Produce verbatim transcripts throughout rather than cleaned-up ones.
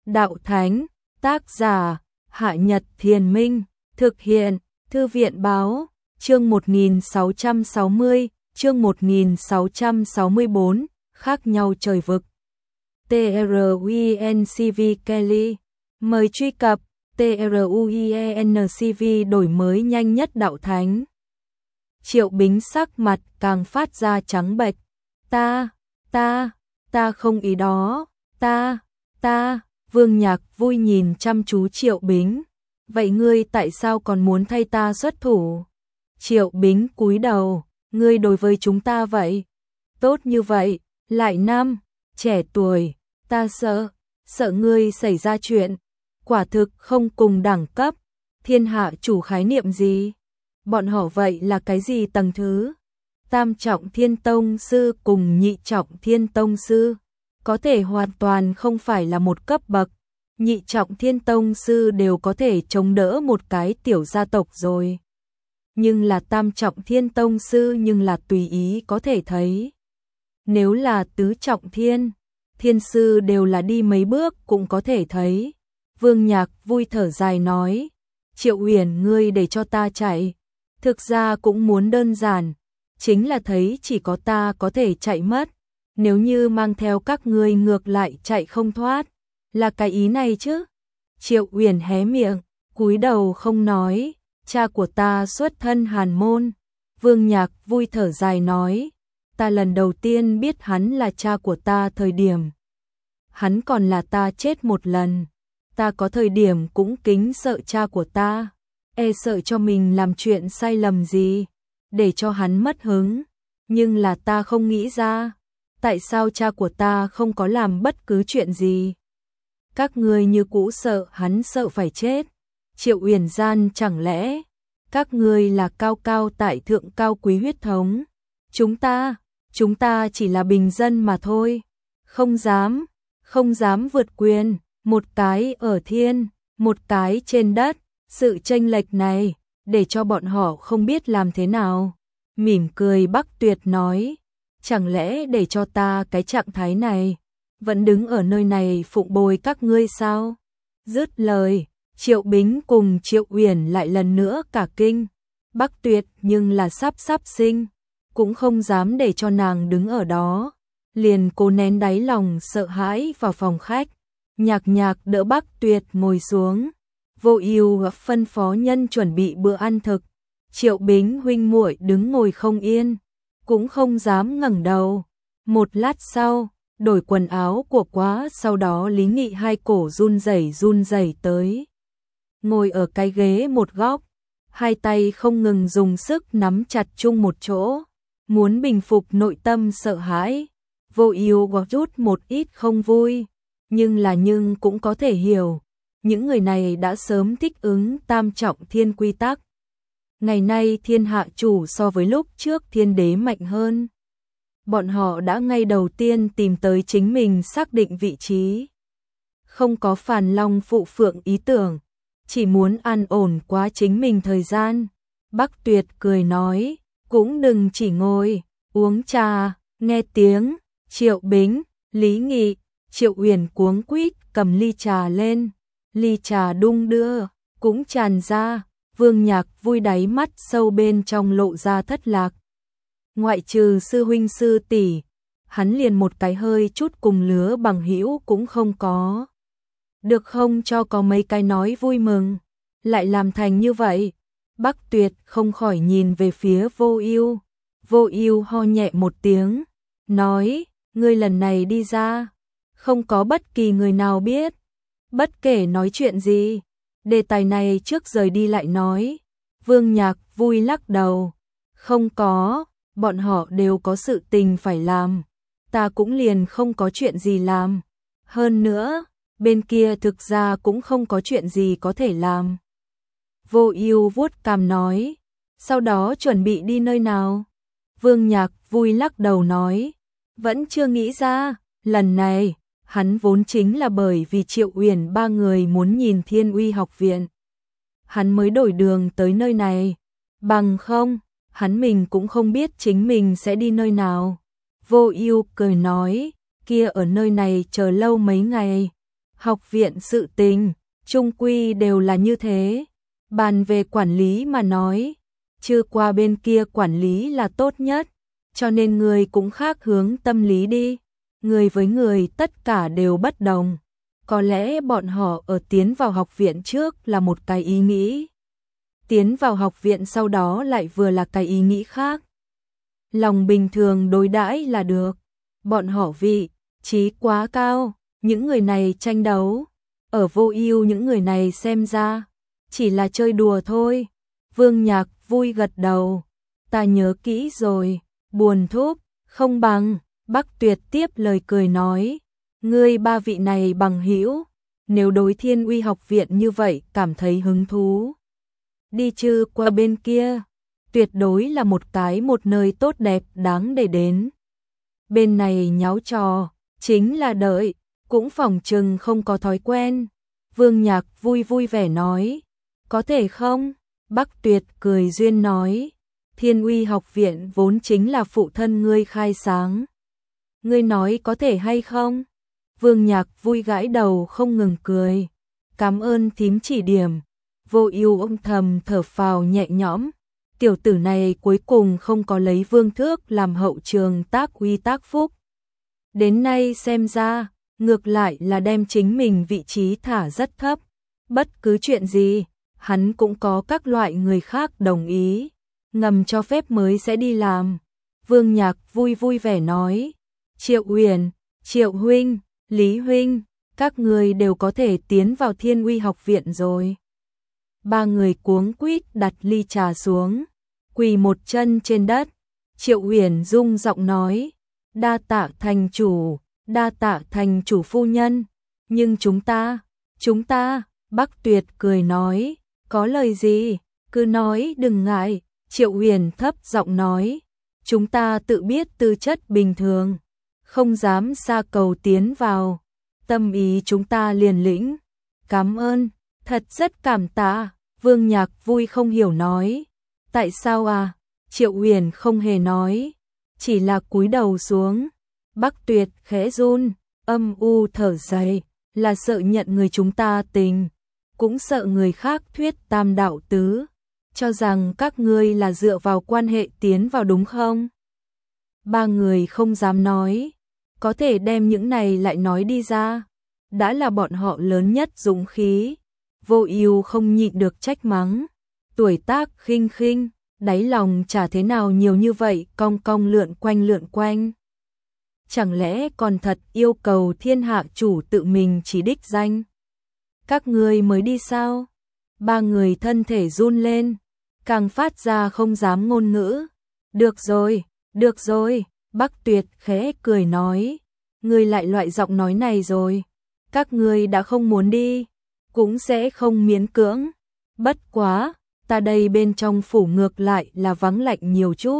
Đạo Thánh, tác giả, Hạ Nhật Thiền Minh, thực hiện, Thư viện Báo, chương một nghìn sáu trăm sáu mươi, chương một nghìn sáu trăm sáu mươi tư, khác nhau trời vực. TRUENCV Kelly, mời truy cập TRUENCV đổi mới nhanh nhất Đạo Thánh. Triệu Bính sắc mặt càng phát ra trắng bệch. Ta, ta, ta không ý đó, ta, ta, Vương Nhạc vui nhìn chăm chú Triệu Bính. Vậy ngươi tại sao còn muốn thay ta xuất thủ? Triệu Bính cúi đầu, ngươi đối với chúng ta vậy, tốt như vậy, lại năm, trẻ tuổi, ta sợ, sợ ngươi xảy ra chuyện, quả thực không cùng đẳng cấp, thiên hạ chủ khái niệm gì? Bọn họ vậy là cái gì tầng thứ? Tam trọng thiên tông sư cùng nhị trọng thiên tông sư, có thể hoàn toàn không phải là một cấp bậc. Nhị trọng thiên tông sư đều có thể chống đỡ một cái tiểu gia tộc rồi. Nhưng là tam trọng thiên tông sư nhưng là tùy ý có thể thấy. Nếu là tứ trọng thiên, thiên sư đều là đi mấy bước cũng có thể thấy. Vương Nhạc vui thở dài nói, Triệu Uyển ngươi để cho ta chạy. Thực ra cũng muốn đơn giản, chính là thấy chỉ có ta có thể chạy mất. Nếu như mang theo các ngươi ngược lại chạy không thoát, là cái ý này chứ? Triệu Uyển hé miệng, cúi đầu không nói, cha của ta xuất thân Hàn môn. Vương Nhạc vui thở dài nói, ta lần đầu tiên biết hắn là cha của ta thời điểm. Hắn còn là ta chết một lần, ta có thời điểm cũng kính sợ cha của ta, e sợ cho mình làm chuyện sai lầm gì, để cho hắn mất hứng. Nhưng là ta không nghĩ ra, tại sao cha của ta không có làm bất cứ chuyện gì. Các ngươi như cũ sợ hắn sợ phải chết. Triệu Uyển gian chẳng lẽ các ngươi là cao cao tại thượng cao quý huyết thống? Chúng ta, chúng ta chỉ là bình dân mà thôi. Không dám, không dám vượt quyền, một cái ở thiên, một cái trên đất. Sự chênh lệch này, để cho bọn họ không biết làm thế nào. Mỉm cười Bắc Tuyệt nói, chẳng lẽ để cho ta cái trạng thái này, vẫn đứng ở nơi này phụng bồi các ngươi sao? Dứt lời, Triệu Bính cùng Triệu Uyển lại lần nữa cả kinh. Bắc Tuyệt nhưng là sắp sắp sinh, cũng không dám để cho nàng đứng ở đó, liền cố nén đáy lòng sợ hãi vào phòng khách. Nhạc Nhạc đỡ Bắc Tuyệt ngồi xuống, Vô Ưu phân phó nhân chuẩn bị bữa ăn thực. Triệu Bính huynh muội đứng ngồi không yên, cũng không dám ngẩng đầu. Một lát sau, đổi quần áo của quá, sau đó Lý Nghị hai cổ run rẩy run rẩy tới, ngồi ở cái ghế một góc, hai tay không ngừng dùng sức nắm chặt chung một chỗ, muốn bình phục nội tâm sợ hãi. Vô Ưu có chút một ít không vui, nhưng là nhưng cũng có thể hiểu, những người này đã sớm thích ứng tam trọng thiên quy tắc. Ngày nay thiên hạ chủ so với lúc trước thiên đế mạnh hơn. Bọn họ đã ngay đầu tiên tìm tới chính mình xác định vị trí. Không có phàn long phụ phượng ý tưởng, chỉ muốn an ổn quá chính mình thời gian. Bắc Tuyệt cười nói, cũng đừng chỉ ngồi, uống trà. Nghe tiếng, Triệu Bính, Lý Nghị, Triệu Uyển cuống quýt cầm ly trà lên. Ly trà đung đưa, cũng tràn ra. Vương Nhạc vui đáy mắt sâu bên trong lộ ra thất lạc. Ngoại trừ sư huynh sư tỷ, hắn liền một cái hơi chút cùng lứa bằng hữu cũng không có. Được không cho có mấy cái nói vui mừng, lại làm thành như vậy. Bắc Tuyệt không khỏi nhìn về phía Vô Ưu. Vô Ưu ho nhẹ một tiếng, nói, ngươi lần này đi ra, không có bất kỳ người nào biết. Bất kể nói chuyện gì, đề tài này trước rời đi lại nói. Vương Nhạc vui lắc đầu, không có, bọn họ đều có sự tình phải làm, ta cũng liền không có chuyện gì làm. Hơn nữa, bên kia thực ra cũng không có chuyện gì có thể làm. Vô Ưu vuốt cằm nói, sau đó chuẩn bị đi nơi nào? Vương Nhạc vui lắc đầu nói, vẫn chưa nghĩ ra. Lần này hắn vốn chính là bởi vì Triệu Uyển ba người muốn nhìn Thiên Uy học viện, hắn mới đổi đường tới nơi này, bằng không, hắn mình cũng không biết chính mình sẽ đi nơi nào. Vô Ưu cười nói, kia ở nơi này chờ lâu mấy ngày, Học viện sự tình, chung quy đều là như thế. Bàn về quản lý mà nói, chưa qua bên kia quản lý là tốt nhất, cho nên người cũng khác hướng tâm lý đi. Người với người tất cả đều bất đồng. Có lẽ bọn họ ở tiến vào học viện trước là một cái ý nghĩ. Tiến vào học viện sau đó lại vừa là cái ý nghĩ khác. Lòng bình thường đối đãi là được. Bọn họ vị trí quá cao, những người này tranh đấu. Ở Vô Ưu những người này xem ra chỉ là chơi đùa thôi. Vương Nhạc vui gật đầu. Ta nhớ kỹ rồi, buồn thúc, không bằng. Bắc Tuyệt tiếp lời cười nói. Ngươi ba vị này bằng hữu, nếu đối Thiên Uy học viện như vậy cảm thấy hứng thú. Đi chứ qua bên kia, tuyệt đối là một cái một nơi tốt đẹp đáng để đến. Bên này nháo trò, chính là đợi, cũng phỏng chừng không có thói quen. Vương Nhạc vui vui vẻ nói, có thể không? Bắc Tuyệt cười duyên nói, Thiên Uy học viện vốn chính là phụ thân ngươi khai sáng. Ngươi nói có thể hay không? Vương Nhạc vui gãi đầu không ngừng cười. Cảm ơn thím chỉ điểm. Vô Ưu âm thầm thở phào nhẹ nhõm. Tiểu tử này cuối cùng không có lấy Vương Thước làm hậu trường tác uy tác phúc. Đến nay xem ra, ngược lại là đem chính mình vị trí thả rất thấp. Bất cứ chuyện gì, hắn cũng có các loại người khác đồng ý, ngầm cho phép mới sẽ đi làm. Vương Nhạc vui vui vẻ nói, Triệu Uyển, Triệu huynh, Lý huynh, các người đều có thể tiến vào Thiên Uy học viện rồi. Ba người cuống quýt đặt ly trà xuống, quỳ một chân trên đất. Triệu Uyển rung giọng nói, đa tạ thành chủ, đa tạ thành chủ phu nhân, nhưng chúng ta, chúng ta, Bắc Tuyệt cười nói, có lời gì, cứ nói đừng ngại. Triệu Uyển thấp giọng nói, chúng ta tự biết tư chất bình thường, không dám xa cầu tiến vào, tâm ý chúng ta liền lĩnh. Cảm ơn, thật rất cảm tạ. Vương Nhạc vui không hiểu nói, tại sao à? Triệu Uyển không hề nói, chỉ là cúi đầu xuống. Bắc Tuyệt khẽ run, âm u thở dài, là sợ nhận người chúng ta tình, cũng sợ người khác thuyết tam đạo tứ, cho rằng các ngươi là dựa vào quan hệ tiến vào đúng không? Ba người không dám nói, có thể đem những này lại nói đi ra, đã là bọn họ lớn nhất dũng khí. Vô Ưu không nhịn được trách mắng, tuổi tác khinh khinh, đáy lòng chả thế nào nhiều như vậy, cong cong lượn quanh lượn quanh. Chẳng lẽ còn thật yêu cầu thiên hạ chủ tự mình chỉ đích danh? Các ngươi mới đi sao? Ba người thân thể run lên, càng phát ra không dám ngôn ngữ. Được rồi, được rồi, Bắc Tuyệt khẽ cười nói, ngươi lại loại giọng nói này rồi, các ngươi đã không muốn đi, cũng sẽ không miễn cưỡng. Bất quá, ta đây bên trong phủ ngược lại là vắng lạnh nhiều chút.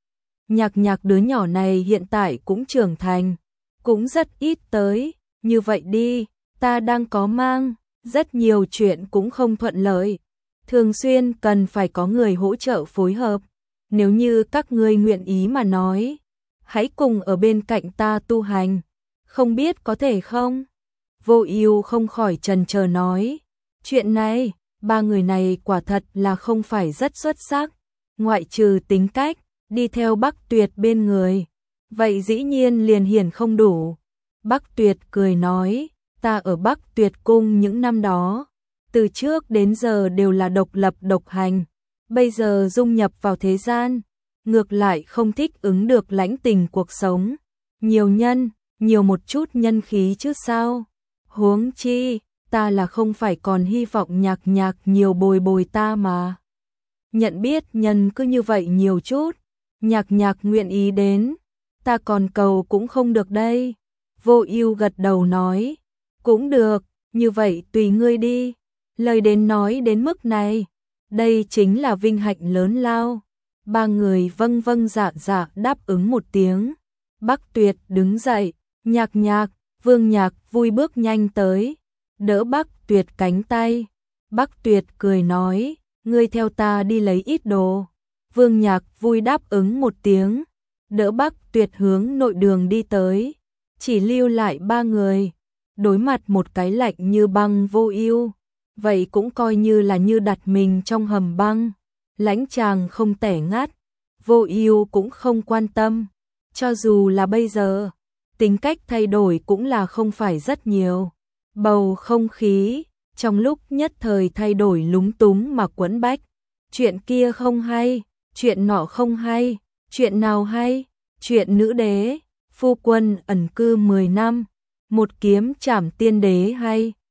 Nhạc Nhạc đứa nhỏ này hiện tại cũng trưởng thành, cũng rất ít tới, như vậy đi, ta đang có mang, rất nhiều chuyện cũng không thuận lợi, thường xuyên cần phải có người hỗ trợ phối hợp. Nếu như các ngươi nguyện ý mà nói, hãy cùng ở bên cạnh ta tu hành, không biết có thể không? Vô Ưu không khỏi chần chờ nói, chuyện này, ba người này quả thật là không phải rất xuất sắc, ngoại trừ tính cách, đi theo Bắc Tuyệt bên người, vậy dĩ nhiên liền hiển không đủ. Bắc Tuyệt cười nói, ta ở Bắc Tuyệt cung những năm đó, từ trước đến giờ đều là độc lập độc hành, bây giờ dung nhập vào thế gian, ngược lại không thích ứng được lãnh tình cuộc sống, nhiều nhân, nhiều một chút nhân khí chứ sao? Huống chi, ta là không phải còn hy vọng Nhạc Nhạc nhiều bồi bồi ta mà. Nhận biết nhân cứ như vậy nhiều chút, Nhạc Nhạc nguyện ý đến, ta còn cầu cũng không được đây. Vô Ưu gật đầu nói, cũng được, như vậy tùy ngươi đi. Lời đến nói đến mức này, đây chính là vinh hạnh lớn lao. Ba người vâng vâng dạ dạ đáp ứng một tiếng. Bắc Tuyệt đứng dậy, Nhạc Nhạc, Vương Nhạc vui bước nhanh tới, đỡ Bắc Tuyệt cánh tay. Bắc Tuyệt cười nói, ngươi theo ta đi lấy ít đồ. Vương Nhạc vui đáp ứng một tiếng, đỡ Bắc Tuyệt hướng nội đường đi tới, chỉ lưu lại ba người. đối mặt một cái lạnh như băng Vô Ưu, vậy cũng coi như là như đặt mình trong hầm băng. Lãnh Tràng không tẻ ngắt, Vô Ưu cũng không quan tâm, cho dù là bây giờ, tính cách thay đổi cũng là không phải rất nhiều. Bầu không khí trong lúc nhất thời thay đổi lúng túng mà quẫn bách. Chuyện kia không hay, chuyện nọ không hay, chuyện nào hay? Chuyện nữ đế, phu quân ẩn cư mười năm, một kiếm trảm tiên đế hay?